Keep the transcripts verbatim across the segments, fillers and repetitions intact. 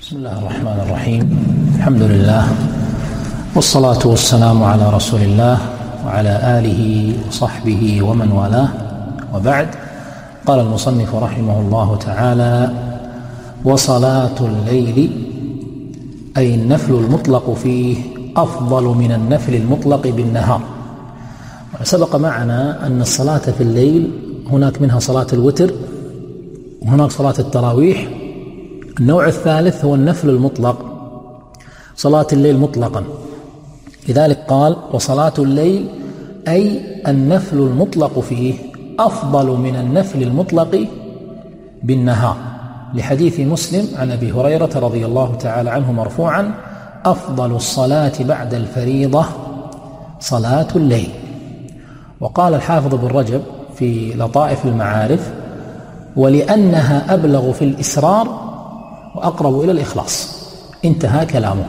بسم الله الرحمن الرحيم. الحمد لله والصلاة والسلام على رسول الله وعلى آله وصحبه ومن والاه، وبعد. قال المصنف رحمه الله تعالى: وصلاة الليل أي النفل المطلق فيه أفضل من النفل المطلق بالنهار. سبق معنا أن الصلاة في الليل هناك منها صلاة الوتر وهناك صلاة التراويح. النوع الثالث هو النفل المطلق، صلاة الليل مطلقا. لذلك قال: وصلاة الليل أي النفل المطلق فيه أفضل من النفل المطلق بالنهار، لحديث مسلم عن أبي هريرة رضي الله تعالى عنه مرفوعا: أفضل الصلاة بعد الفريضة صلاة الليل. وقال الحافظ ابن رجب في لطائف المعارف: ولأنها أبلغ في الإسرار وأقرب إلى الإخلاص. انتهى كلامه.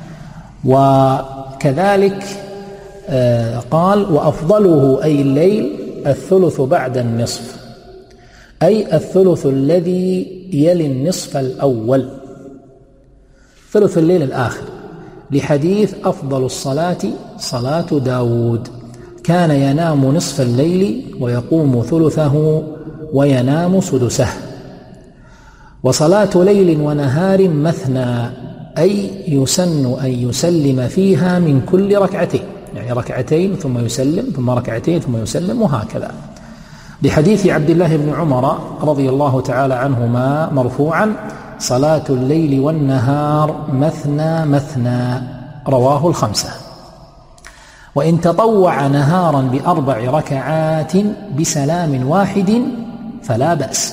وكذلك قال: وأفضله أي الليل الثلث بعد النصف، أي الثلث الذي يلي النصف الأول، ثلث الليل الآخر، لحديث: أفضل الصلاة صلاة داود، كان ينام نصف الليل ويقوم ثلثه وينام سدسه. وصلاة ليل ونهار مثنى، أي يسن أن يسلم فيها من كل ركعتين، يعني ركعتين ثم يسلم ثم ركعتين ثم يسلم، وهكذا، لحديث عبد الله بن عمر رضي الله تعالى عنهما مرفوعا: صلاة الليل والنهار مثنى مثنى، رواه الخمسة. وإن تطوع نهارا بأربع ركعات بسلام واحد فلا بأس،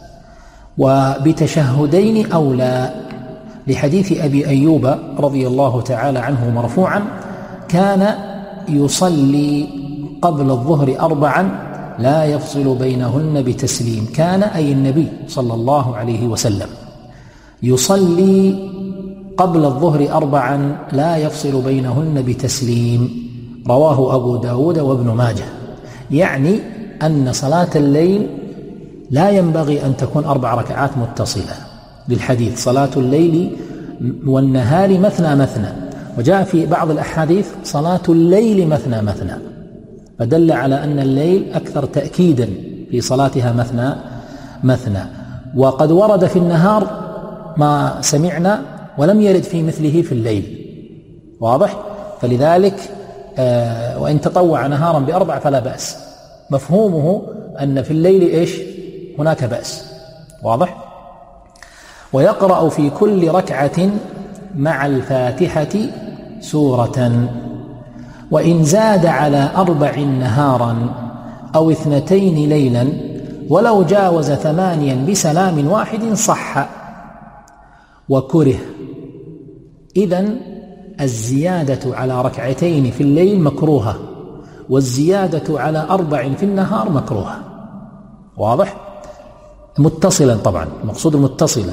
وبتشهدين أولى، لحديث أبي أيوب رضي الله تعالى عنه مرفوعا: كان يصلي قبل الظهر أربعا لا يفصل بينهن بتسليم. كان أي النبي صلى الله عليه وسلم يصلي قبل الظهر أربعا لا يفصل بينهن بتسليم، رواه أبو داود وابن ماجه. يعني أن صلاة الليل لا ينبغي أن تكون أربع ركعات متصلة، للحديث: صلاة الليل والنهار مثنى مثنى. وجاء في بعض الأحاديث: صلاة الليل مثنى مثنى، فدل على أن الليل أكثر تأكيدا في صلاتها مثنى مثنى. وقد ورد في النهار ما سمعنا ولم يرد في مثله في الليل، واضح؟ فلذلك آه وإن تطوع نهارا بأربع فلا بأس، مفهومه أن في الليل إيش؟ هناك بأس، واضح؟ ويقرأ في كل ركعة مع الفاتحة سورة. وإن زاد على أربع نهارا أو اثنتين ليلا ولو جاوز ثمانيا بسلام واحد صح، وكره. إذن الزيادة على ركعتين في الليل مكروهة، والزيادة على أربع في النهار مكروهة، واضح؟ متصلا طبعا، المقصود المتصلة.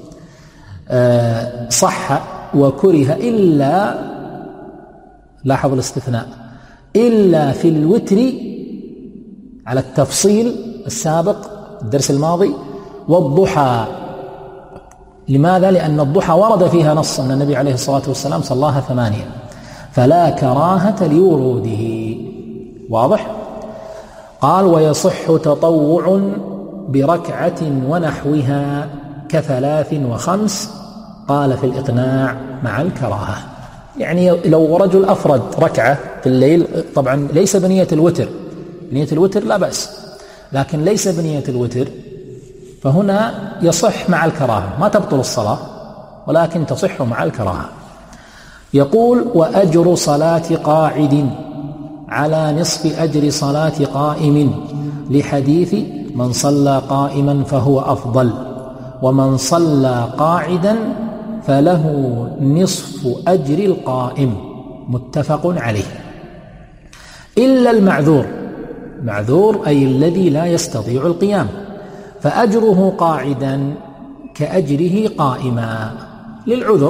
أه صح وكره، إلا، لاحظ الاستثناء، إلا في الوتر على التفصيل السابق الدرس الماضي، والضحى. لماذا؟ لأن الضحى ورد فيها نص أن النبي عليه الصلاة والسلام صلاها ثمانيا، فلا كراهة لوروده، واضح؟ قال: ويصح تطوع بركعة ونحوها كثلاث وخمس، قال في الإقناع مع الكراهة. يعني لو رجل أفرد ركعة في الليل، طبعا ليس بنية الوتر، بنية الوتر لا بأس، لكن ليس بنية الوتر، فهنا يصح مع الكراهة، ما تبطل الصلاة ولكن تصح مع الكراهة. يقول: وأجر صلاة قاعد على نصف أجر صلاة قائم، لحديث: من صلى قائما فهو أفضل، ومن صلى قاعدا فله نصف أجر القائم، متفق عليه. إلا المعذور، معذور أي الذي لا يستطيع القيام، فأجره قاعدا كأجره قائما للعذر.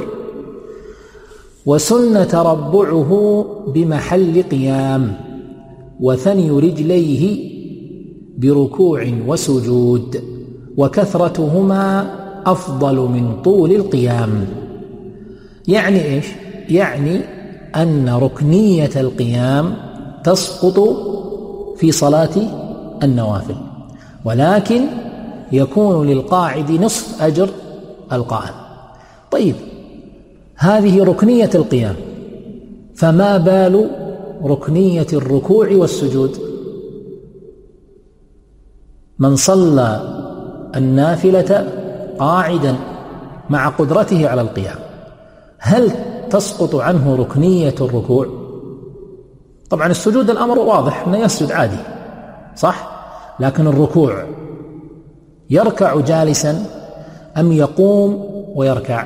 وسن تربعه بمحل قيام، وثني رجليه بركوع وسجود، وكثرتهما أفضل من طول القيام. يعني إيش؟ يعني أن ركنية القيام تسقط في صلاة النوافل، ولكن يكون للقاعد نصف أجر القائم. طيب، هذه ركنية القيام، فما بال ركنية الركوع والسجود؟ من صلى النافلة قاعدا مع قدرته على القيام، هل تسقط عنه ركنية الركوع؟ طبعا السجود الأمر واضح أنه يسجد عادي، صح؟ لكن الركوع يركع جالسا أم يقوم ويركع؟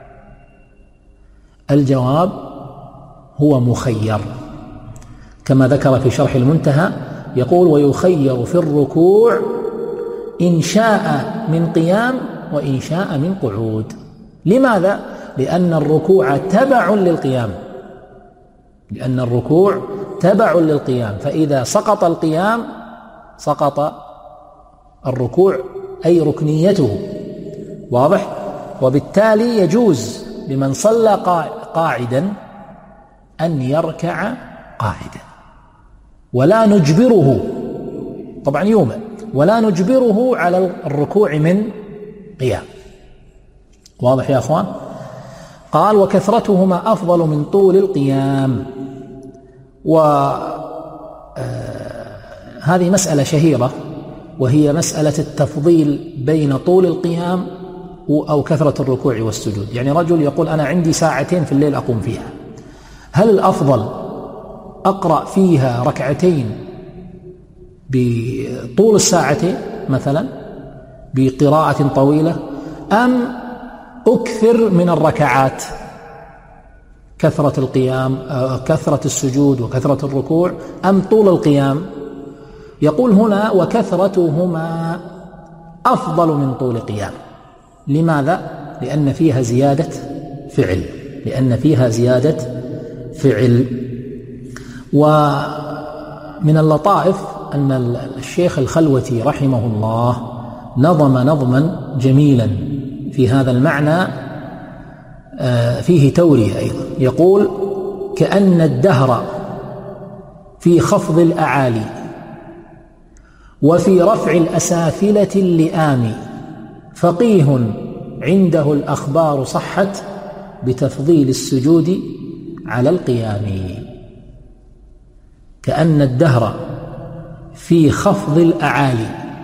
الجواب هو مخير، كما ذكر في شرح المنتهى، يقول: ويخير في الركوع إن شاء من قيام وإن شاء من قعود. لماذا؟ لأن الركوع تبع للقيام، لأن الركوع تبع للقيام، فإذا سقط القيام سقط الركوع أي ركنيته، واضح؟ وبالتالي يجوز لمن صلى قاعدا أن يركع قاعدا، ولا نجبره، طبعا يومئ، ولا نجبره على الركوع من قيام. واضح يا أخوان؟ قال: وكثرتهما أفضل من طول القيام. وهذه مسألة شهيرة، وهي مسألة التفضيل بين طول القيام أو كثرة الركوع والسجود. يعني رجل يقول: أنا عندي ساعتين في الليل أقوم فيها، هل الأفضل أقرأ فيها ركعتين بطول الساعتين مثلا بقراءة طويلة، أم أكثر من الركعات، كثرة القيام كثرة السجود وكثرة الركوع، أم طول القيام؟ يقول هنا: وكثرتهما أفضل من طول قيام. لماذا؟ لأن فيها زيادة فعل، لأن فيها زيادة فعل. ومن اللطائف أن الشيخ الخلوتي رحمه الله نظم نظما جميلا في هذا المعنى، فيه تورية أيضا. يقول: كأن الدهر في خفض الأعالي وفي رفع الأسافلة اللئام، فقيه عنده الأخبار صحت بتفضيل السجود على القيام. كأن الدهر في خفض الأعالي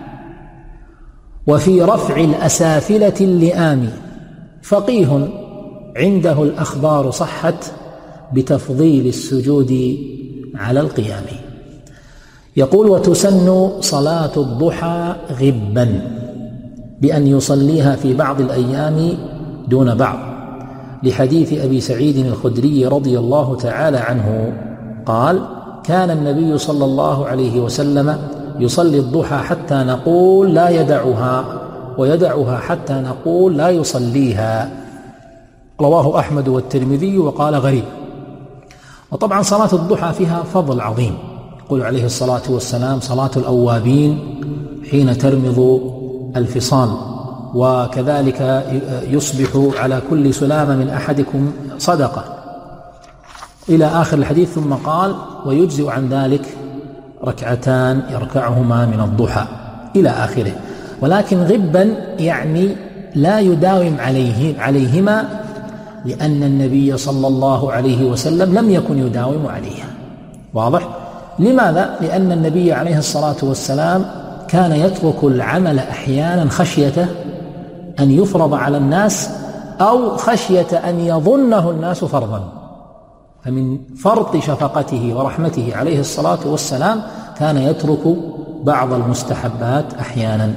وفي رفع الأسافلة اللئام، فقيه عنده الأخبار صحت بتفضيل السجود على القيام. يقول: وتسن صلاة الضحى غبا بأن يصليها في بعض الأيام دون بعض، لحديث أبي سعيد الخدري رضي الله تعالى عنه قال: كان النبي صلى الله عليه وسلم يصلي الضحى حتى نقول لا يدعها، ويدعها حتى نقول لا يصليها. رواه أحمد والترمذي وقال غريب. وطبعا صلاة الضحى فيها فضل عظيم، يقول عليه الصلاة والسلام: صلاة الأوابين حين ترمض الفصال، وكذلك يصبح على كل سلامة من أحدكم صدقة، إلى آخر الحديث. ثم قال: ويجزئ عن ذلك ركعتان يركعهما من الضحى، إلى آخره. ولكن غبا يعني لا يداوم عليه عليهما، لأن النبي صلى الله عليه وسلم لم يكن يداوم عليها. واضح؟ لماذا؟ لأن النبي عليه الصلاة والسلام كان يترك العمل أحيانا خشية أن يفرض على الناس، أو خشية أن يظنه الناس فرضا. فمن فرط شفقته ورحمته عليه الصلاة والسلام كان يترك بعض المستحبات أحيانا.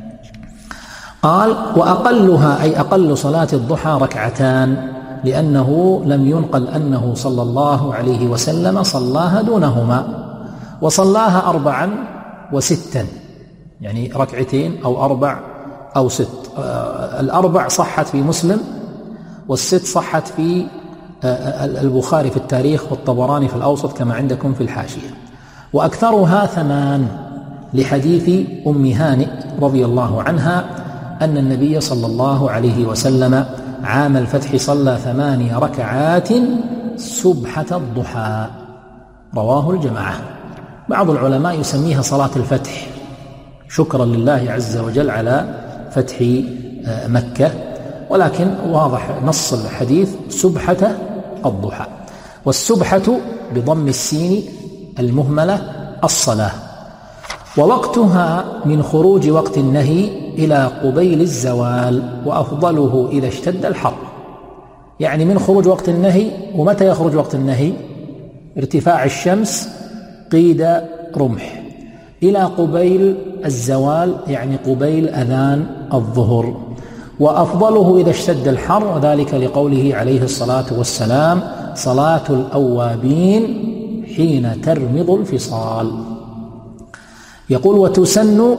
قال: وأقلها أي أقل صلاة الضحى ركعتان، لأنه لم ينقل أنه صلى الله عليه وسلم صلاها دونهما، وصلاها أربعا وستا، يعني ركعتين أو أربع أو ست. الأربع صحت في مسلم، والست صحت في البخاري في التاريخ والطبراني في الأوسط كما عندكم في الحاشية. وأكثرها ثمان، لحديث أم هانئ رضي الله عنها أن النبي صلى الله عليه وسلم عام الفتح صلى ثماني ركعات سبحة الضحى، رواه الجماعة. بعض العلماء يسميها صلاة الفتح شكرا لله عز وجل على فتح مكة، ولكن واضح نص الحديث سبحة الضحى. والسبحة بضم السين المهملة الصلاة. ووقتها من خروج وقت النهي إلى قبيل الزوال، وأفضله إذا اشتد الحر. يعني من خروج وقت النهي، ومتى يخرج وقت النهي؟ ارتفاع الشمس قيد رمح، إلى قبيل الزوال يعني قبيل أذان الظهر. وأفضله إذا اشتد الحر، وذلك لقوله عليه الصلاة والسلام: صلاة الأوابين حين ترمض الفصال. يقول: وتسن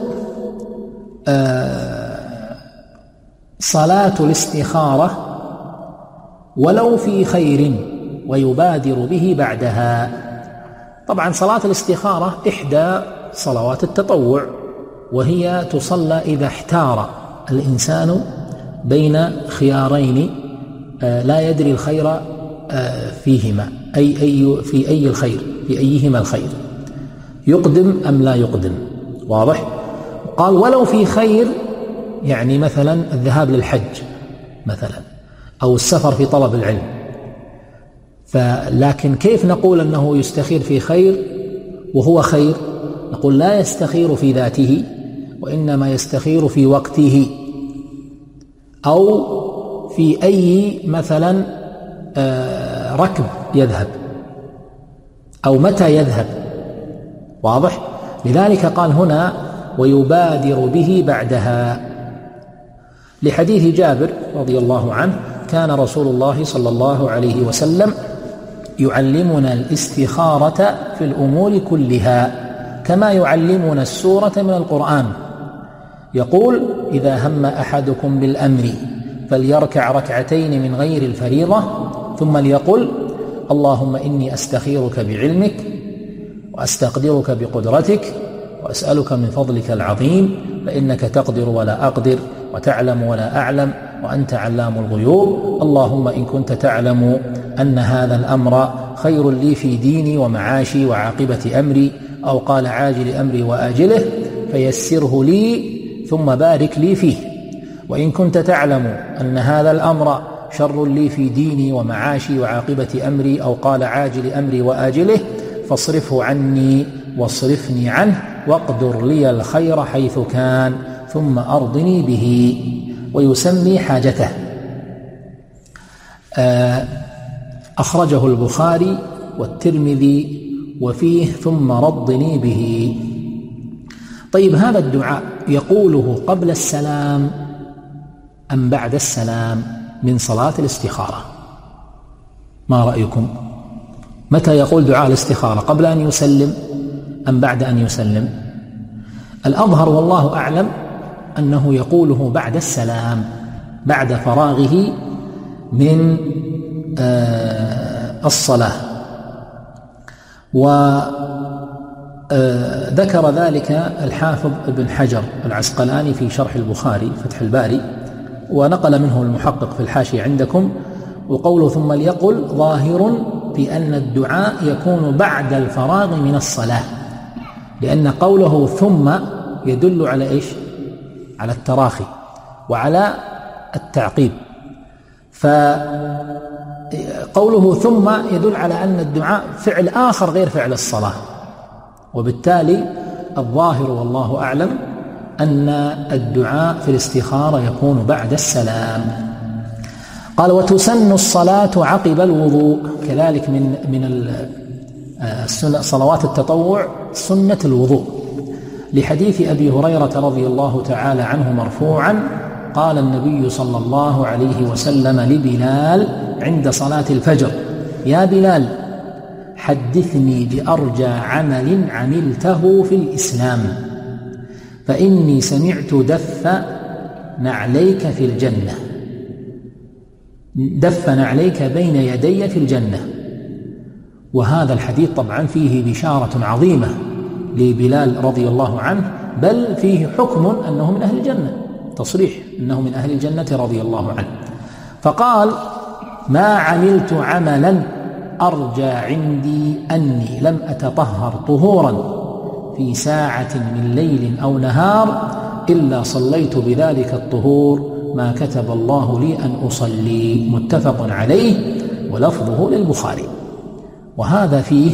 صلاة الاستخارة ولو في خير ويبادر به بعدها. طبعا صلاة الاستخارة إحدى صلوات التطوع، وهي تصلى إذا احتار الإنسان بين خيارين لا يدري الخير فيهما، أي, أي في أي الخير في أيهما الخير، يقدم أم لا يقدم. واضح؟ قال: ولو في خير، يعني مثلا الذهاب للحج مثلا، أو السفر في طلب العلم. فلكن كيف نقول أنه يستخير في خير وهو خير؟ نقول: لا يستخير في ذاته، وإنما يستخير في وقته، أو في أي مثلا ركب يذهب، أو متى يذهب. واضح؟ لذلك قال هنا: ويبادر به بعدها، لحديث جابر رضي الله عنه: كان رسول الله صلى الله عليه وسلم يعلمنا الاستخارة في الأمور كلها كما يعلمنا السورة من القرآن. يقول: إذا هم أحدكم بالأمر فليركع ركعتين من غير الفريضة، ثم ليقل: اللهم إني أستخيرك بعلمك، وأستقدرك بقدرتك، وأسألك من فضلك العظيم، فإنك تقدر ولا أقدر، وتعلم ولا أعلم، وأنت علام الغيوب. اللهم إن كنت تعلم أن هذا الأمر خير لي في ديني ومعاشي وعاقبة أمري، أو قال عاجل أمري وآجله، فيسره لي ثم بارك لي فيه. وإن كنت تعلم أن هذا الأمر شر لي في ديني ومعاشي وعاقبة أمري، أو قال عاجل أمري وآجله، فاصرفه عني واصرفني عنه، واقدر لي الخير حيث كان، ثم أرضني به. ويسمي حاجته. أخرجه البخاري والترمذي، وفيه ثم رضني به. طيب، هذا الدعاء يقوله قبل السلام أم بعد السلام من صلاة الاستخارة؟ ما رأيكم؟ متى يقول دعاء الاستخارة؟ قبل أن يسلم أم بعد أن يسلم؟ الأظهر والله أعلم أنه يقوله بعد السلام، بعد فراغه من الصلاة. وذكر ذلك الحافظ ابن حجر العسقلاني في شرح البخاري فتح الباري، ونقل منه المحقق في الحاشية عندكم. وقوله ثم ليقل ظاهر في أن الدعاء يكون بعد الفراغ من الصلاة، لأن قوله ثم يدل على إيش؟ على التراخي وعلى التعقيب. فقوله ثم يدل على أن الدعاء فعل آخر غير فعل الصلاة، وبالتالي الظاهر والله أعلم أن الدعاء في الاستخارة يكون بعد السلام. قال: وتسن الصلاة عقب الوضوء، كذلك من من صلوات التطوع سنة الوضوء، لحديث أبي هريرة رضي الله تعالى عنه مرفوعا: قال النبي صلى الله عليه وسلم لبلال عند صلاة الفجر: يا بلال، حدثني بأرجى عمل عملته في الإسلام، فإني سمعت دف نعليك في الجنة، دف نعليك بين يدي في الجنة. وهذا الحديث طبعا فيه بشارة عظيمة لبلال رضي الله عنه، بل فيه حكم أنه من أهل الجنة، تصريح أنه من أهل الجنة رضي الله عنه. فقال: ما عملت عملا أرجى عندي أني لم أتطهر طهورا في ساعة من ليل أو نهار إلا صليت بذلك الطهور ما كتب الله لي أن أصلي. متفق عليه ولفظه للبخاري. وهذا فيه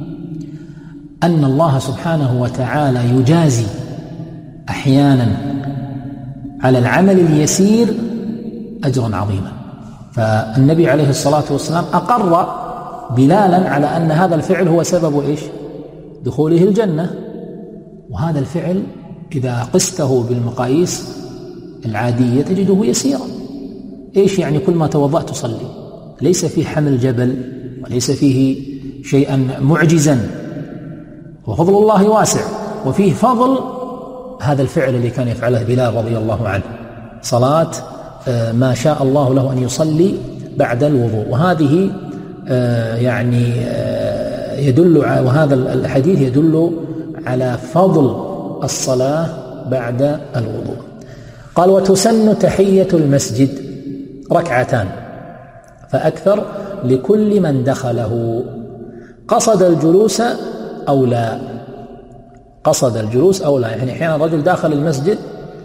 أن الله سبحانه وتعالى يجازي أحيانا على العمل اليسير أجرا عظيما. فالنبي عليه الصلاة والسلام أقر بلالا على أن هذا الفعل هو سبب إيش؟ دخوله الجنة. وهذا الفعل إذا قسته بالمقاييس العادية تجده يسيرا. إيش يعني كل ما توضأت تصلي؟ ليس فيه حمل جبل وليس فيه شيئا معجزا، وفضل الله واسع. وفيه فضل هذا الفعل اللي كان يفعله بلال رضي الله عنه، صلاة ما شاء الله له أن يصلي بعد الوضوء. وهذه يعني يدل، وهذا الحديث يدل على فضل الصلاة بعد الوضوء. قال: وتسن تحية المسجد ركعتان فأكثر لكل من دخله قصد الجلوس أو لا. قصد الجلوس أو لا، يعني أحيانا رجل داخل المسجد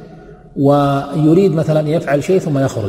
ويريد مثلا يفعل شيء ثم يخرج،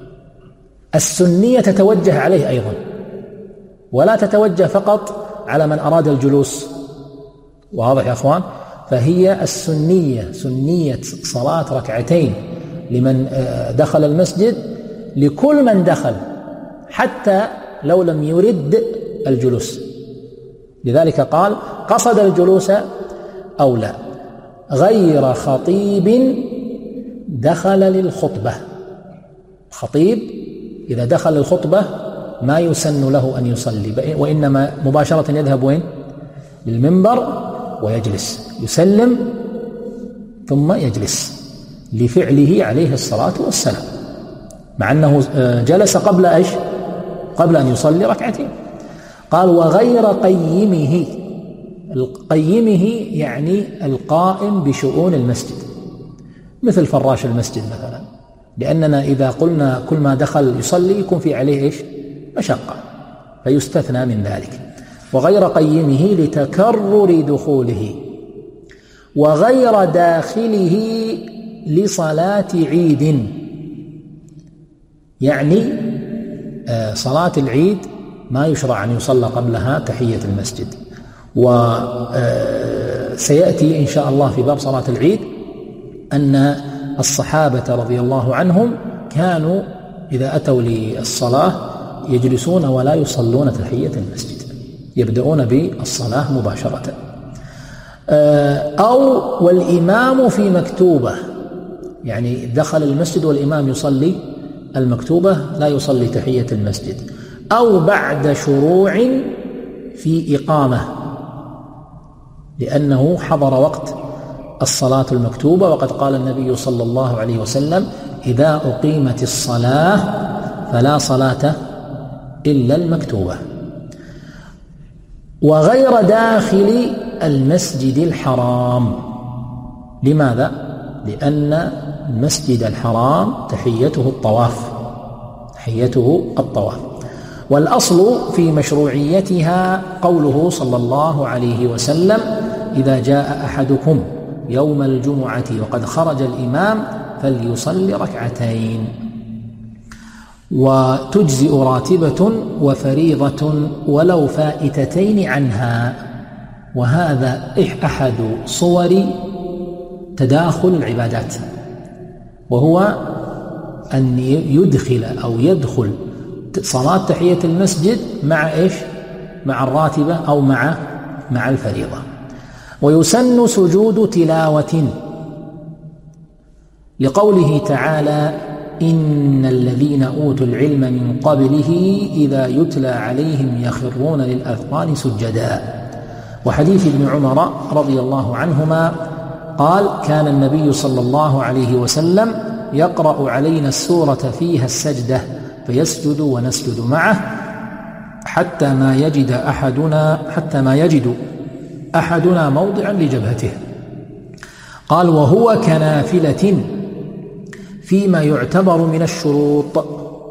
السنية تتوجه عليه أيضا، ولا تتوجه فقط على من أراد الجلوس. واضح يا أخوان؟ فهي السنية، سنية صلاة ركعتين لمن دخل المسجد لكل من دخل حتى لو لم يرد الجلوس. لذلك قال: قصد الجلوس أو لا، غير خطيب دخل للخطبة. خطيب إذا دخل الخطبة ما يسن له أن يصلي، وإنما مباشرة يذهب وين؟ للمنبر ويجلس، يسلم ثم يجلس لفعله عليه الصلاة والسلام، مع أنه جلس قبل إيش؟ قبل أن يصلي ركعتين. قال: وغير قيمه. القيمه يعني القائم بشؤون المسجد، مثل فراش المسجد مثلا، لأننا إذا قلنا كل ما دخل يصلي يكون في عليه إيش؟ مشقة، فيستثنى من ذلك. وغير قيمه لتكرر دخوله، وغير داخله لصلاة عيد، يعني صلاة العيد ما يشرع أن يصلى قبلها تحية المسجد. وسيأتي إن شاء الله في باب صلاة العيد أن الصحابة رضي الله عنهم كانوا إذا أتوا للصلاة يجلسون ولا يصلون تحية المسجد، يبدأون بالصلاة مباشرة. أو والإمام في مكتوبة، يعني دخل المسجد والإمام يصلي المكتوبة لا يصلي تحية المسجد. أو بعد شروع في إقامة، لأنه حضر وقت الصلاة المكتوبة، وقد قال النبي صلى الله عليه وسلم: إذا أقيمت الصلاة فلا صلاة إلا المكتوبة. وغير داخل المسجد الحرام. لماذا؟ لأن المسجد الحرام تحيته الطواف، تحيته الطواف. والأصل في مشروعيتها قوله صلى الله عليه وسلم: إذا جاء أحدكم يوم الجمعة وقد خرج الإمام فليصلي ركعتين. وتجزئ راتبة وفريضة ولو فائتتين عنها. وهذا أحد صور تداخل العبادات، وهو أن يدخل أو يدخل صلاة تحية المسجد مع إيش؟ مع الراتبة أو مع مع الفريضة. ويسن سجود تلاوة لقوله تعالى: إن الذين أوتوا العلم من قبله إذا يتلى عليهم يخرون للأذقان سجدا. وحديث ابن عمر رضي الله عنهما قال: كان النبي صلى الله عليه وسلم يقرأ علينا السورة فيها السجدة فيسجد ونسجد معه حتى ما يجد أحدنا حتى ما يجد أحدنا موضعا لجبهته. قال: وهو كنافلة، فيما يعتبر من الشروط،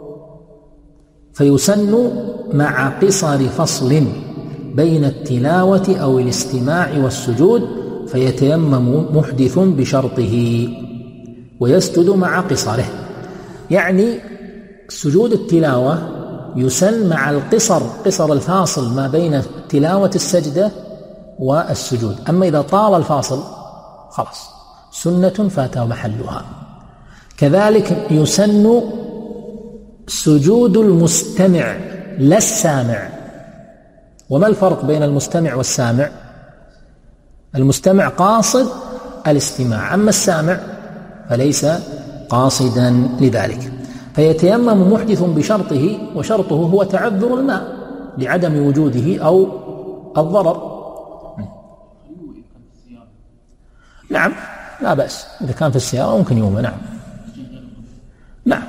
فيسن مع قصر فصل بين التلاوة أو الاستماع والسجود، فيتيمم محدث بشرطه ويسجد مع قصره. يعني سجود التلاوة يسن مع القصر، قصر الفاصل ما بين تلاوة السجدة والسجود. أما إذا طال الفاصل خلاص سنة فات محلها. كذلك يسن سجود المستمع لا السامع. وما الفرق بين المستمع والسامع؟ المستمع قاصد الاستماع، أما السامع فليس قاصدا لذلك. فيتيمم محدث بشرطه، وشرطه هو تعذر الماء لعدم وجوده أو الضرر. نعم لا بأس، إذا كان في السيارة ممكن يوم. نعم نعم.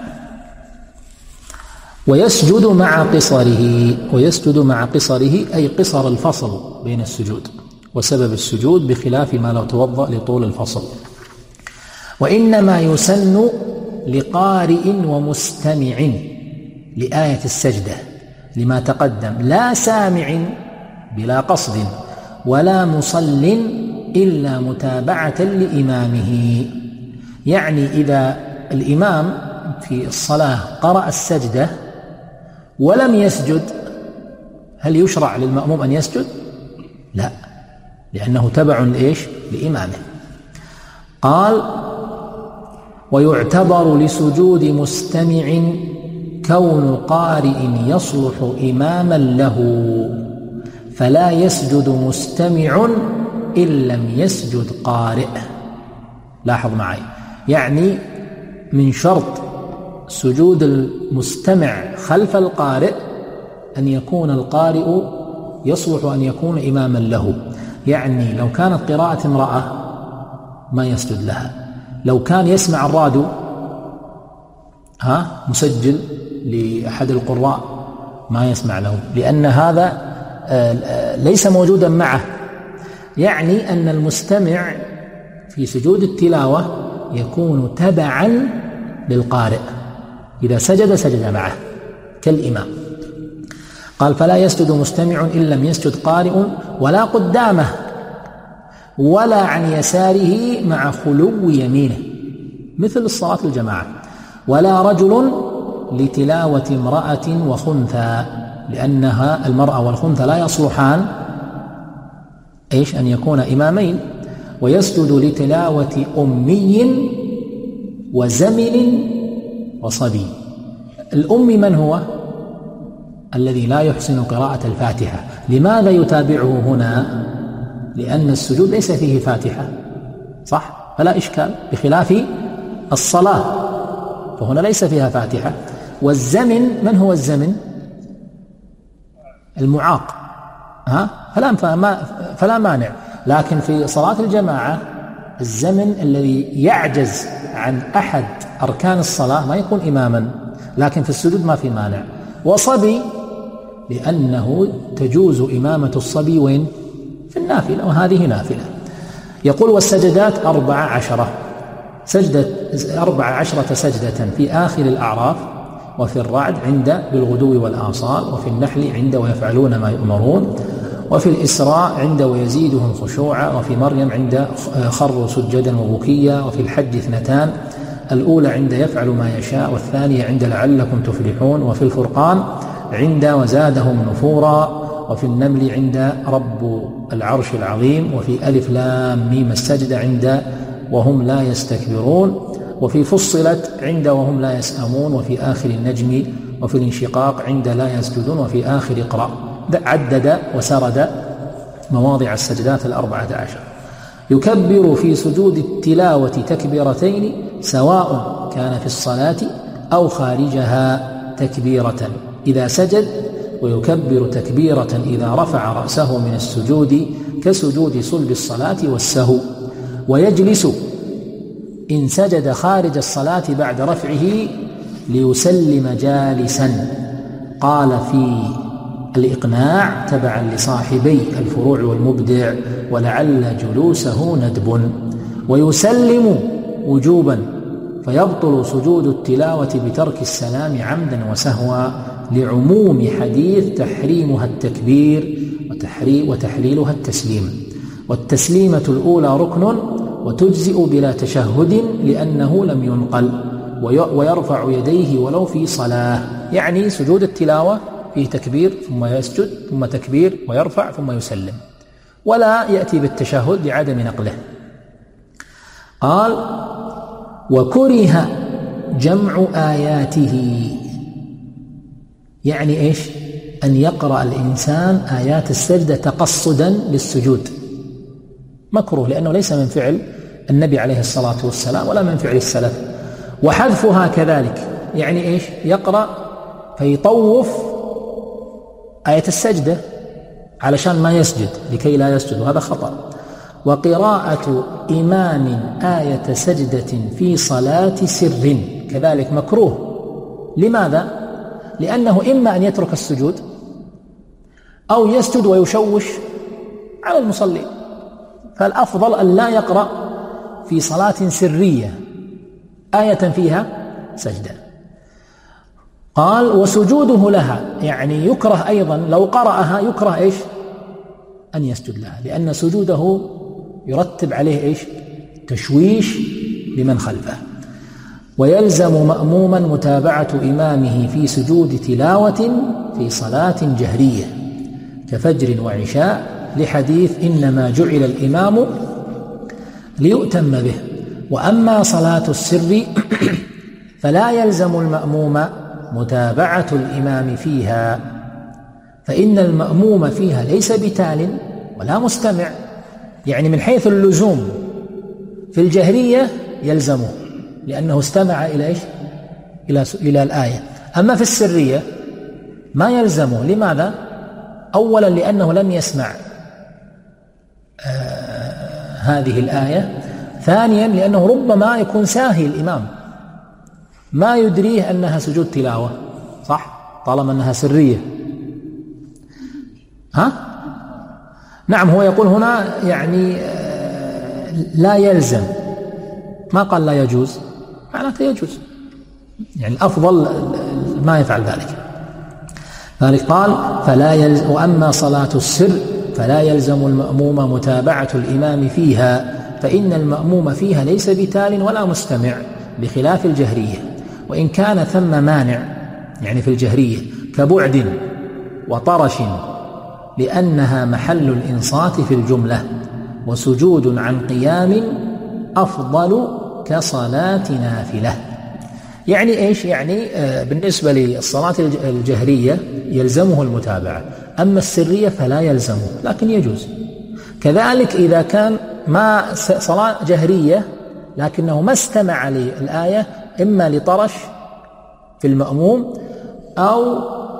ويسجد مع قصره، ويسجد مع قصره أي قصر الفصل بين السجود، وسبب السجود بخلاف ما لو توضأ لطول الفصل. وإنما يسن لقارئ ومستمع لآية السجدة لما تقدم، لا سامع بلا قصد، ولا مصل إلا متابعة لإمامه. يعني إذا الإمام في الصلاة قرأ السجدة ولم يسجد، هل يشرع للمأموم أن يسجد؟ لا، لأنه تبع لإيش؟ لإمامه. قال: ويعتبر لسجود مستمع كون قارئ يصلح إماما له، فلا يسجد مستمع إن لم يسجد قارئ. لاحظ معي، يعني من شرط سجود المستمع خلف القارئ أن يكون القارئ يصلح أن يكون إماما له. يعني لو كانت قراءة امرأة ما يسجد لها، لو كان يسمع الراديو ها مسجل لأحد القراء ما يسمع له، لأن هذا ليس موجودا معه. يعني أن المستمع في سجود التلاوة يكون تبعا للقارئ، إذا سجد سجد معه كالإمام. قال: فلا يسجد مستمع إن لم يسجد قارئ، ولا قدامه ولا عن يساره مع خلو يمينه، مثل الصلاة الجماعة. ولا رجل لتلاوة امرأة وخنثى، لأنها المرأة والخنثى لا يصلحان إيش أن يكون إمامين. ويسجد لتلاوة أمي وزمن وصبي. الأمي من هو؟ الذي لا يحسن قراءة الفاتحة. لماذا يتابعه هنا؟ لأن السجود ليس فيه فاتحة، صح؟ فلا إشكال، بخلاف الصلاة فهنا ليس فيها فاتحة. والزمن من هو الزمن؟ المعاق، ها؟ فلا, فلا مانع. لكن في صلاة الجماعة الزمن الذي يعجز عن أحد أركان الصلاة ما يكون إماما، لكن في السجود ما في مانع. وصبي لأنه تجوز إمامة الصبي وين؟ في النافلة، وهذه نافلة. يقول: والسجدات أربع عشرة سجدة، أربع عشرة سجدة في آخر الأعراف، وفي الرعد عند بالغدو والآصال، وفي النحل عند ويفعلون ما يؤمرون، وفي الإسراء عند ويزيدهم خشوعا، وفي مريم عند خروا سجدا وبكيا، وفي الحج اثنتان، الأولى عند يفعل ما يشاء، والثانية عند لعلكم تفلحون، وفي الفرقان عند وزادهم نفورا، وفي النمل عند رب العرش العظيم، وفي ألف لام ميم السجد عند وهم لا يستكبرون، وفي فصلت عند وهم لا يسأمون، وفي آخر النجم، وفي الانشقاق عند لا يسجدون، وفي آخر اقرأ. عدد وسرد مواضع السجدات الأربعة عشر. يكبر في سجود التلاوة تكبيرتين سواء كان في الصلاة أو خارجها تكبيرة إذا سجد، ويكبر تكبيرة إذا رفع رأسه من السجود كسجود صلب الصلاة والسهو. ويجلس إن سجد خارج الصلاة بعد رفعه ليسلم جالسا. قال في الإقناع تبعا لصاحبي الفروع والمبدع: ولعل جلوسه ندب. ويسلم وجوبا فيبطل سجود التلاوة بترك السلام عمدا وسهوا، لعموم حديث تحريمها التكبير وتحليلها التسليم. والتسليمة الأولى ركن وتجزئ بلا تشهد لأنه لم ينقل، ويرفع يديه ولو في صلاة. يعني سجود التلاوة فيه تكبير ثم يسجد ثم تكبير ويرفع ثم يسلم، ولا يأتي بالتشهد لعدم نقله. قال: وكره جمع آياته، يعني إيش؟ أن يقرأ الإنسان آيات السجدة تقصدا للسجود، مكروه، لأنه ليس من فعل النبي عليه الصلاة والسلام ولا من فعل السلف. وحذفها كذلك، يعني إيش؟ يقرأ فيطوف آية السجدة علشان ما يسجد، لكي لا يسجد، وهذا خطأ. وقراءة إمام آية سجدة في صلاة سر كذلك مكروه. لماذا؟ لأنه إما أن يترك السجود أو يسجد ويشوش على المصلي، فالأفضل أن لا يقرأ في صلاة سرية آية فيها سجدة. قال: وسجوده لها، يعني يكره أيضا لو قرأها، يكره إيش؟ أن يسجد لها، لأن سجوده يرتب عليه إيش؟ تشويش لمن خلفه. ويلزم مأموما متابعة إمامه في سجود تلاوة في صلاة جهرية كفجر وعشاء، لحديث إنما جعل الإمام ليؤتم به. وأما صلاة السر فلا يلزم المأموم متابعة الإمام فيها، فإن المأموم فيها ليس بتال ولا مستمع، يعني من حيث اللزوم في الجهرية يلزمه لأنه استمع إلى إيش؟ إلى إلى الآية. أما في السرية ما يلزمه. لماذا؟ أولا لأنه لم يسمع آه هذه الآية. ثانيا لأنه ربما يكون ساهي الإمام، ما يدريه أنها سجود تلاوة، صح؟ طالما أنها سرية. ها؟ نعم، هو يقول هنا يعني آه لا يلزم، ما قال لا يجوز، معناته يجوز، يعني الأفضل ما يفعل ذلك. ذلك قال: فلا يلزم. وأما صلاة السر فلا يلزم المأموم متابعة الإمام فيها، فإن المأموم فيها ليس بتال ولا مستمع، بخلاف الجهرية. وإن كان ثم مانع، يعني في الجهرية، كبعد وطرش، لأنها محل الإنصات في الجملة، وسجود عن قيام أفضل كصلاة نافلة. يعني إيش؟ يعني آه بالنسبة للصلاة الجهرية يلزمه المتابعة، أما السرية فلا يلزمه لكن يجوز. كذلك إذا كان ما صلاة جهرية لكنه ما استمع للآية، إما لطرش في المأموم أو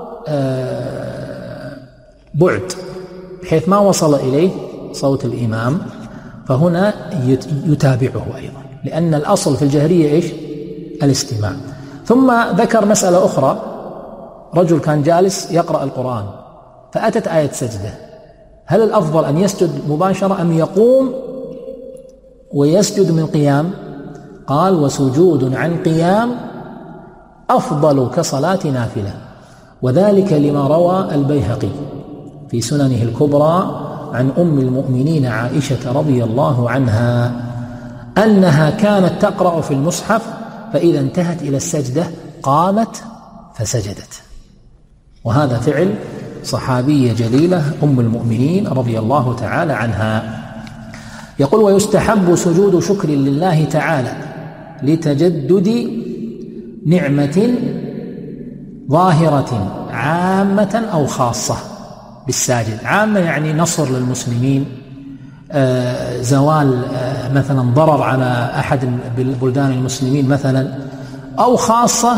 آه بعد بحيث ما وصل إليه صوت الإمام، فهنا يتابعه أيضا، لأن الأصل في الجهرية إيش؟ الاستماع. ثم ذكر مسألة أخرى: رجل كان جالس يقرأ القرآن فأتت آية سجدة، هل الأفضل أن يسجد مباشرة أم يقوم ويسجد من قيام؟ قال: وسجود عن قيام أفضل كصلاة نافلة، وذلك لما روى البيهقي في سننه الكبرى عن أم المؤمنين عائشة رضي الله عنها أنها كانت تقرأ في المصحف، فإذا انتهت إلى السجدة قامت فسجدت. وهذا فعل صحابية جليلة أم المؤمنين رضي الله تعالى عنها. يقول: ويستحب سجود شكر لله تعالى لتجدد نعمة ظاهرة عامة أو خاصة بالساجد. عامة يعني نصر للمسلمين، آه زوال آه مثلا ضرر على أحد بلدان المسلمين مثلا، أو خاصة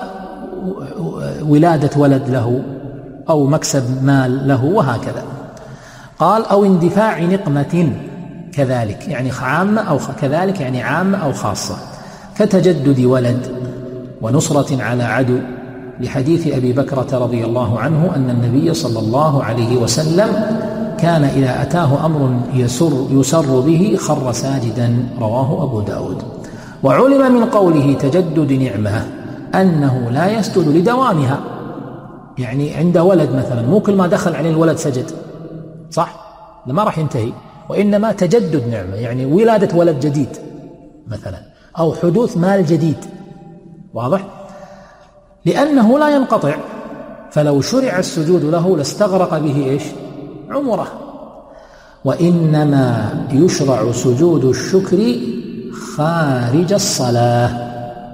كولادة ولد له أو مكسب مال له وهكذا. قال: أو اندفاع نقمة كذلك، يعني عامة أو كذلك يعني عامة أو خاصة، كتجدد ولد ونصرة على عدو، لحديث أبي بكرة رضي الله عنه أن النبي صلى الله عليه وسلم كان إذا أتاه أمر يسر, يسر به خر ساجدا، رواه أبو داود. وعلم من قوله تجدد نعمة أنه لا يسجد لدوامها، يعني عند ولد مثلا مو كل ما دخل عليه الولد سجد، صح؟ لما راح ينتهي، وإنما تجدد نعمة يعني ولادة ولد جديد مثلا، أو حدوث مال جديد، واضح؟ لأنه لا ينقطع، فلو شرع السجود له لاستغرق به إيش؟ عمره. وإنما يشرع سجود الشكر خارج الصلاة،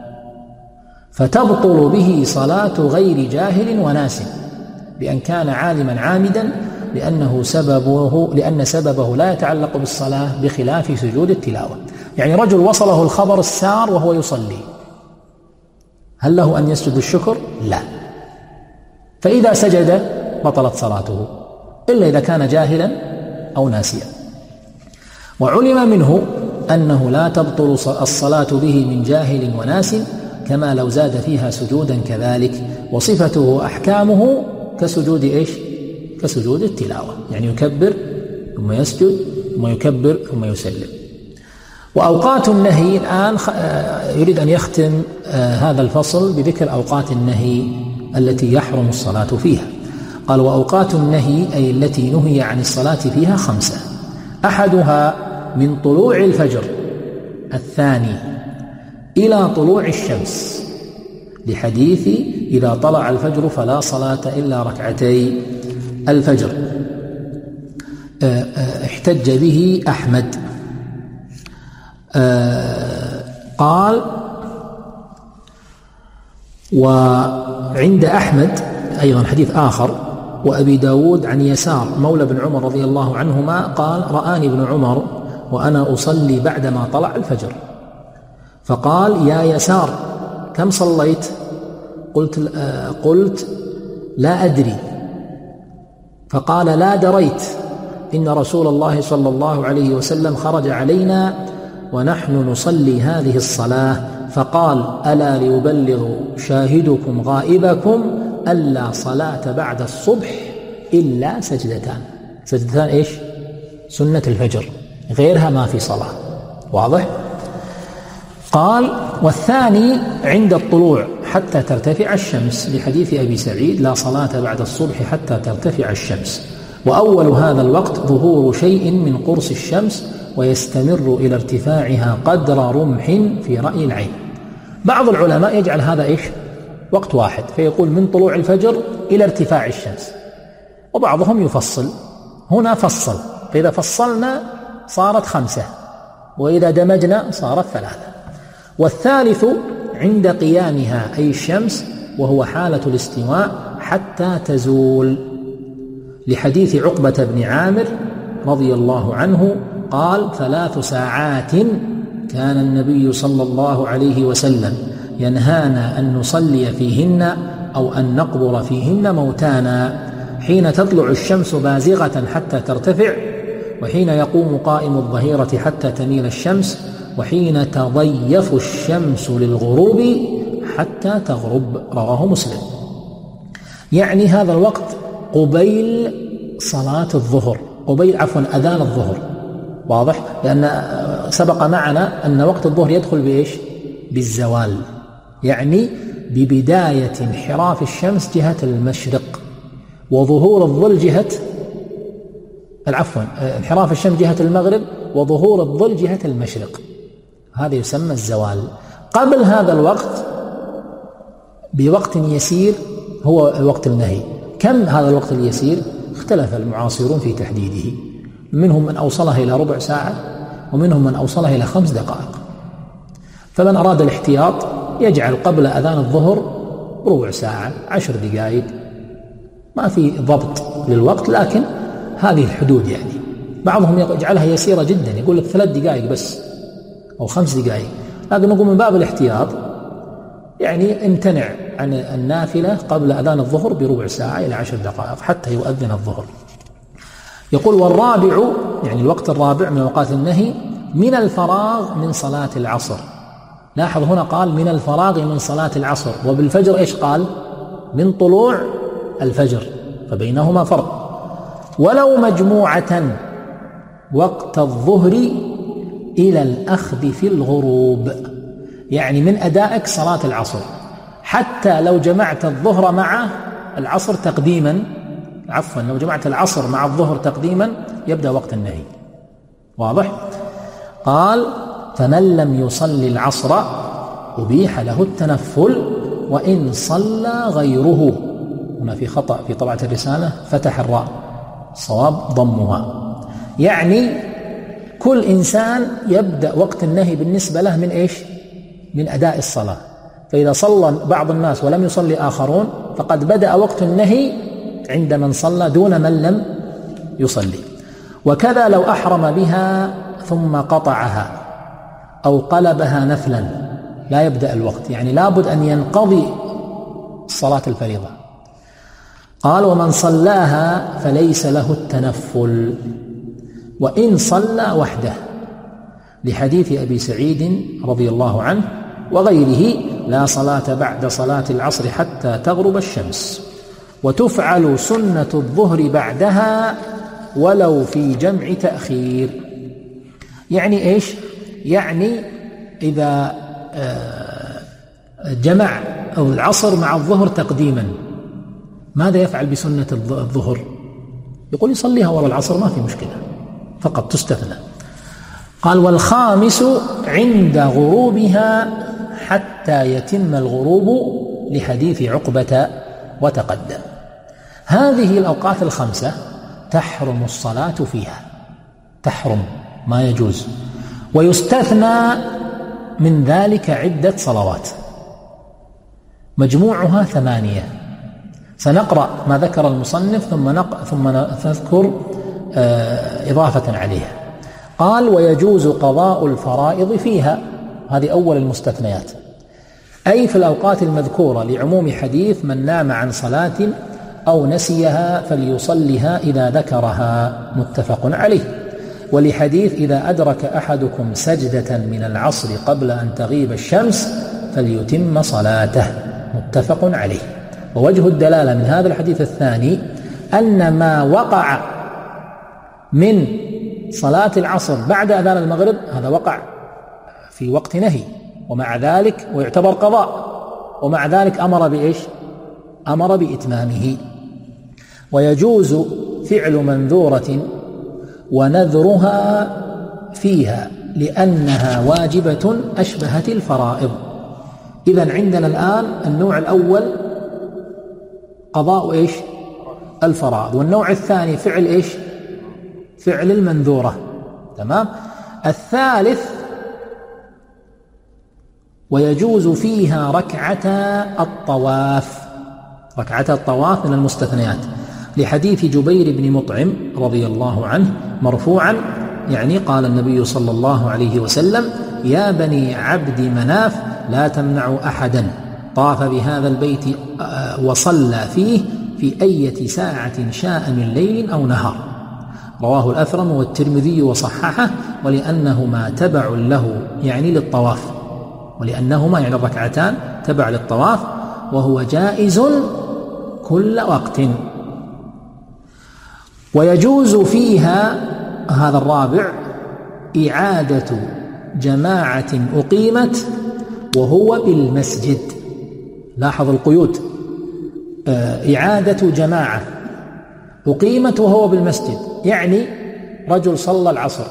فتبطل به صلاة غير جاهل وناس بأن كان عالما عامدا، لأنه سببه لأن سببه لا يتعلق بالصلاة بخلاف سجود التلاوة. يعني رجل وصله الخبر السار وهو يصلي، هل له أن يسجد الشكر؟ لا. فإذا سجد بطلت صلاته إلا إذا كان جاهلا أو ناسيا. وعلم منه أنه لا تبطل الصلاة به من جاهل وناس، كما لو زاد فيها سجودا كذلك، وصفته أحكامه كسجود إيش؟ كسجود التلاوة، يعني يكبر ثم يسجد ثم يكبر ثم يسلم. وأوقات النهي الآن يريد أن يختم هذا الفصل بذكر أوقات النهي التي يحرم الصلاة فيها. قال: وأوقات النهي أي التي نهي عن الصلاة فيها خمسة: أحدها من طلوع الفجر، الثاني إلى طلوع الشمس، لحديث إذا طلع الفجر فلا صلاة إلا ركعتي الفجر، احتج به أحمد. قال: وعند أحمد أيضا حديث آخر وأبي داود عن يسار مولى بن عمر رضي الله عنهما قال: رآني ابن عمر وأنا أصلي بعدما طلع الفجر، فقال: يا يسار كم صليت؟ قلت, قلت لا أدري. فقال: لا دريت، إن رسول الله صلى الله عليه وسلم خرج علينا ونحن نصلي هذه الصلاة فقال: ألا ليبلغ شاهدكم غائبكم ألا صلاة بعد الصبح إلا سجدتان. سجدتان إيش؟ سنة الفجر، غيرها ما في صلاة، واضح؟ قال: والثاني عند الطلوع حتى ترتفع الشمس، لحديث أبي سعيد: لا صلاة بعد الصبح حتى ترتفع الشمس. وأول هذا الوقت ظهور شيء من قرص الشمس ويستمر إلى ارتفاعها قدر رمح في رأي العين. بعض العلماء يجعل هذا إيش؟ وقت واحد، فيقول من طلوع الفجر إلى ارتفاع الشمس، وبعضهم يفصل. هنا فصل، فإذا فصلنا صارت خمسة، وإذا دمجنا صارت ثلاثة. والثالث عند قيامها أي الشمس، وهو حالة الاستواء حتى تزول، لحديث عقبة بن عامر رضي الله عنه قال: ثلاث ساعات كان النبي صلى الله عليه وسلم ينهانا أن نصلي فيهن أو أن نقبر فيهن موتانا، حين تطلع الشمس بازغة حتى ترتفع، وحين يقوم قائم الظهيرة حتى تميل الشمس، وحين تضيف الشمس للغروب حتى تغرب. رواه مسلم. يعني هذا الوقت قبيل صلاة الظهر، قبيل عفوا أذان الظهر، واضح؟ لأن سبق معنا أن وقت الظهر يدخل بإيش؟ بالزوال، يعني ببداية انحراف الشمس جهة المشرق، وظهور الظل جهة العفوا انحراف الشمس جهة المغرب، وظهور الظل جهة المشرق، هذا يسمى الزوال. قبل هذا الوقت بوقت يسير هو وقت النهي. كم هذا الوقت اليسير؟ اختلف المعاصرون في تحديده، منهم من أوصله إلى ربع ساعة، ومنهم من أوصله إلى خمس دقائق. فمن أراد الاحتياط يجعل قبل أذان الظهر ربع ساعة، عشر دقائق، ما في ضبط للوقت، لكن هذه الحدود. يعني بعضهم يجعلها يسيرة جدا، يقول لك ثلاث دقائق بس أو خمس دقائق، لكن نقول من باب الاحتياط يعني امتنع عن النافلة قبل أذان الظهر بربع ساعة إلى عشر دقائق حتى يؤذن الظهر. يقول: والرابع يعني الوقت الرابع من أوقات النهي من الفراغ من صلاة العصر. لاحظ هنا قال من الفراغ من صلاة العصر، وبالفجر إيش قال؟ من طلوع الفجر، فبينهما فرق. ولو مجموعة وقت الظهر إلى الأخذ في الغروب، يعني من أدائك صلاة العصر، حتى لو جمعت الظهر مع العصر تقديما، عفوا لو جمعت العصر مع الظهر تقديما يبدأ وقت النهي. واضح؟ قال فمن لم يصلي العصر أبيح له التنفل وإن صلى غيره. هنا في خطأ في طبعة الرسالة، فتح الراء، صواب ضمها. يعني كل إنسان يبدأ وقت النهي بالنسبة له من إيش؟ من أداء الصلاة. فإذا صلى بعض الناس ولم يصلي آخرون فقد بدأ وقت النهي عند من صلى دون من لم يصلي. وكذا لو أحرم بها ثم قطعها أو قلبها نفلا لا يبدأ الوقت، يعني لابد أن ينقضي صلاة الفريضة. قال ومن صلاها فليس له التنفل وإن صلى وحده، لحديث أبي سعيد رضي الله عنه وغيره: لا صلاة بعد صلاة العصر حتى تغرب الشمس، وتفعل سنة الظهر بعدها ولو في جمع تأخير. يعني إيش؟ يعني إذا جمع أو العصر مع الظهر تقديما ماذا يفعل بسنة الظهر؟ يقول يصليها وراء العصر ما في مشكلة، فقط تستثنى. قال والخامس عند غروبها حتى يتم الغروب، لحديث عقبة وتقدم. هذه الأوقات الخمسة تحرم الصلاة فيها، تحرم ما يجوز، ويستثنى من ذلك عدة صلوات مجموعها ثمانية. سنقرأ ما ذكر المصنف ثم نق... ثم نذكر آه إضافة عليها. قال ويجوز قضاء الفرائض فيها، هذه أول المستثنيات، أي في الأوقات المذكورة، لعموم حديث من نام عن صلاة أو نسيها فليصلها إذا ذكرها، متفق عليه. ولحديث إذا أدرك أحدكم سجدة من العصر قبل أن تغيب الشمس فليتم صلاته، متفق عليه. ووجه الدلالة من هذا الحديث الثاني أن ما وقع من صلاة العصر بعد أذان المغرب هذا وقع في وقت نهي، ومع ذلك ويعتبر قضاء، ومع ذلك أمر بإيش؟ أمر بإتمامه. ويجوز فعل منذورة ونذرها فيها لأنها واجبة أشبهت الفرائض. إذن عندنا الآن النوع الأول قضاء إيش؟ الفرائض، والنوع الثاني فعل إيش؟ فعل المنذورة. تمام. الثالث ويجوز فيها ركعتا الطواف، ركعتا الطواف من المستثنيات، لحديث جبير بن مطعم رضي الله عنه مرفوعا، يعني قال النبي صلى الله عليه وسلم: يا بني عبد مناف لا تمنعوا أحدا طاف بهذا البيت وصلى فيه في أية ساعة شاء من ليل أو نهار. رواه الأثرم والترمذي وصححه، ولأنهما تبع له يعني للطواف، ولأنهما يعني الركعتان تبع للطواف، وهو جائز كل وقت. ويجوز فيها، هذا الرابع، إعادة جماعة أقيمت وهو بالمسجد. لاحظ القيود، إعادة جماعة أقيمت وهو بالمسجد، يعني رجل صلى العصر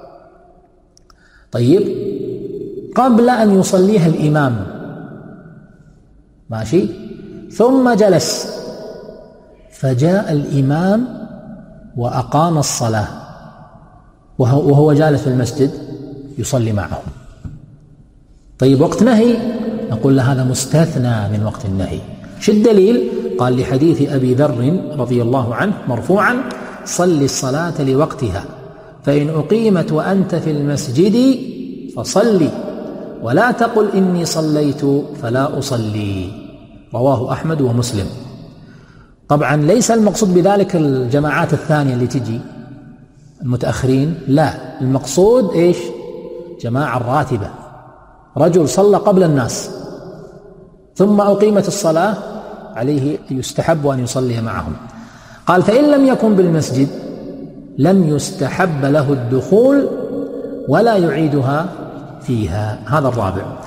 طيب قبل أن يصليها الإمام، ماشي، ثم جلس فجاء الإمام وأقام الصلاة وهو جالس في المسجد يصلي معهم. طيب وقت نهي، نقول له هذا مستثنى من وقت النهي. شو الدليل؟ قال لحديث أبي ذر رضي الله عنه مرفوعا: صل الصلاة لوقتها، فإن أقيمت وأنت في المسجد فصلي، ولا تقل إني صليت فلا أصلي. رواه أحمد ومسلم. طبعا ليس المقصود بذلك الجماعات الثانية اللي تجي المتأخرين، لا، المقصود إيش؟ جماعة الراتبة، رجل صلى قبل الناس ثم أقيمت الصلاة، عليه يستحب أن يصلي معهم. قال فإن لم يكن بالمسجد لم يستحب له الدخول ولا يعيدها فيها. هذا الرابع.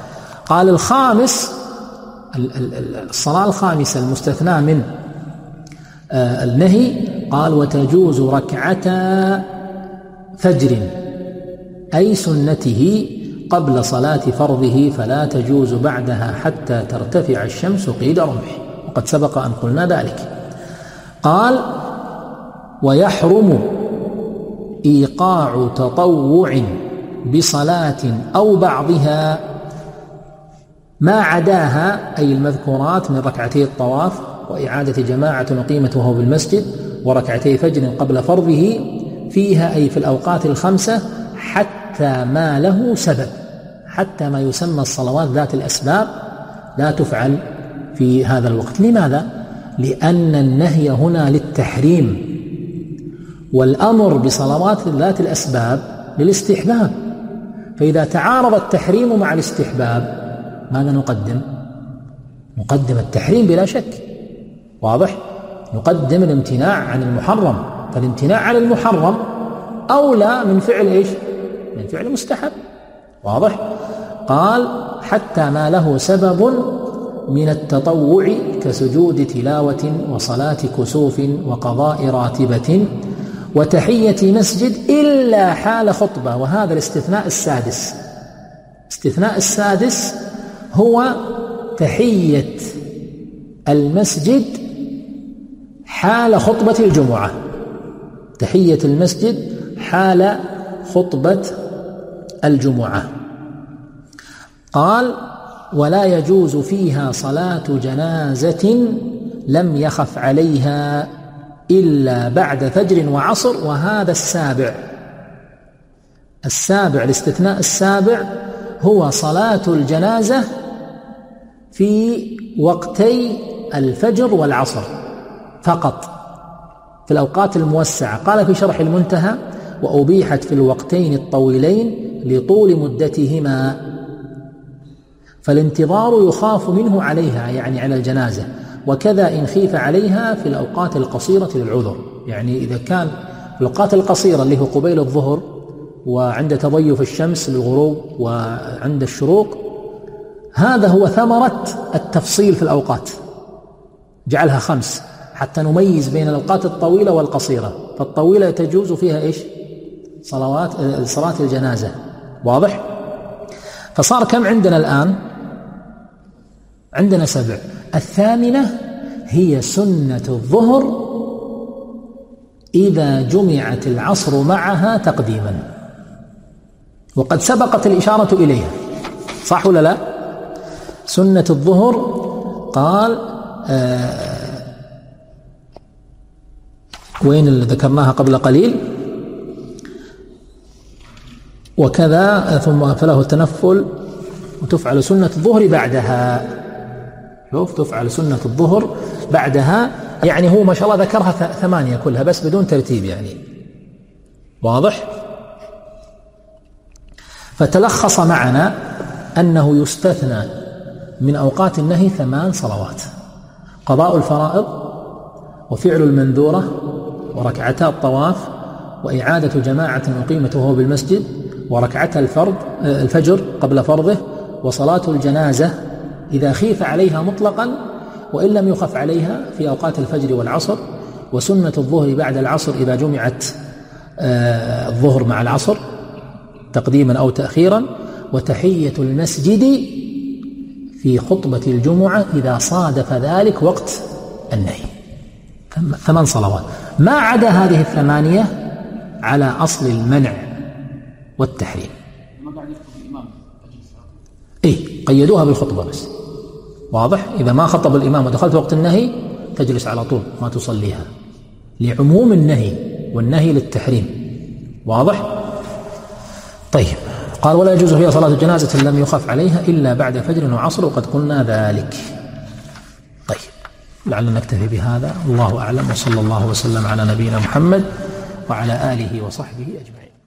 قال الخامس الصلاة الخامسة المستثنى من النهي، قال وتجوز ركعتا فجر أي سنته قبل صلاة فرضه فلا تجوز بعدها حتى ترتفع الشمس قيد رمح، وقد سبق أن قلنا ذلك. قال ويحرم إيقاع تطوع بصلاة أو بعضها ما عداها، أي المذكورات من ركعتي الطواف وإعادة جماعة وقيمته بالمسجد وركعتي فجر قبل فرضه فيها، أي في الأوقات الخمسة، حتى ما له سبب، حتى ما يسمى الصلوات ذات الأسباب لا تفعل في هذا الوقت. لماذا؟ لأن النهي هنا للتحريم، والأمر بصلوات ذات الأسباب للاستحباب، فإذا تعارض التحريم مع الاستحباب ماذا نقدم؟ نقدم التحريم بلا شك، واضح؟ نقدم الامتناع عن المحرم، فالامتناع عن المحرم أولى من فعل إيش؟ من فعل مستحب، واضح؟ قال حتى ما له سبب من التطوع كسجود تلاوة وصلاة كسوف وقضاء راتبة وتحية مسجد إلا حال خطبة. وهذا الاستثناء السادس، استثناء السادس هو تحية المسجد حال خطبة الجمعة، تحية المسجد حال خطبة الجمعة. قال ولا يجوز فيها صلاة جنازة لم يخف عليها إلا بعد فجر وعصر. وهذا السابع، السابع الاستثناء السابع هو صلاة الجنازة في وقتي الفجر والعصر فقط في الأوقات الموسعة. قال في شرح المنتهى وأبيحت في الوقتين الطويلين لطول مدتهما، فالانتظار يخاف منه عليها يعني على الجنازة، وكذا إن خيف عليها في الأوقات القصيرة للعذر. يعني إذا كان في الأوقات القصيرة اللي هو قبيل الظهر وعند تضيف الشمس للغروب وعند الشروق، هذا هو ثمرة التفصيل في الأوقات، جعلها خمس حتى نميز بين الأوقات الطويلة والقصيرة. فالطويلة تجوز فيها إيش؟ صلوات صلاة الجنازة، واضح؟ فصار كم عندنا الآن؟ عندنا سبع. الثامنة هي سنة الظهر إذا جمعت العصر معها تقديما، وقد سبقت الإشارة إليها، صح ولا لا؟ سنة الظهر قال آه وين اللي ذكرناها قبل قليل؟ وكذا ثم فله التنفل وتفعل سنة الظهر بعدها. شوف، تفعل سنة الظهر بعدها، يعني هو ما شاء الله ذكرها ثمانية كلها بس بدون ترتيب، يعني واضح؟ فتلخص معنا أنه يستثنى من أوقات النهي ثمان صلوات: قضاء الفرائض، وفعل المنذورة، وركعتا الطواف، وإعادة جماعة وقيمته وهو بالمسجد، وركعتا الفرض الفجر قبل فرضه، وصلاة الجنازة إذا خيف عليها مطلقا وإن لم يخف عليها في أوقات الفجر والعصر، وسنة الظهر بعد العصر إذا جمعت الظهر مع العصر تقديما أو تأخيرا، وتحية المسجد في خطبة الجمعة إذا صادف ذلك وقت النهي. ثمان صلوات. ما عدا هذه الثمانية على أصل المنع والتحريم. إيه، قيدوها بالخطبة بس، واضح؟ إذا ما خطب الإمام ودخلت وقت النهي تجلس على طول ما تصليها، لعموم النهي، والنهي للتحريم، واضح؟ طيب، قال ولا يجوز فيها صلاة الجنازة لم يخف عليها إلا بعد فجر وعصر، وقد قلنا ذلك. طيب، لعلنا نكتفي بهذا، الله أعلم، وصلى الله وسلم على نبينا محمد وعلى آله وصحبه أجمعين.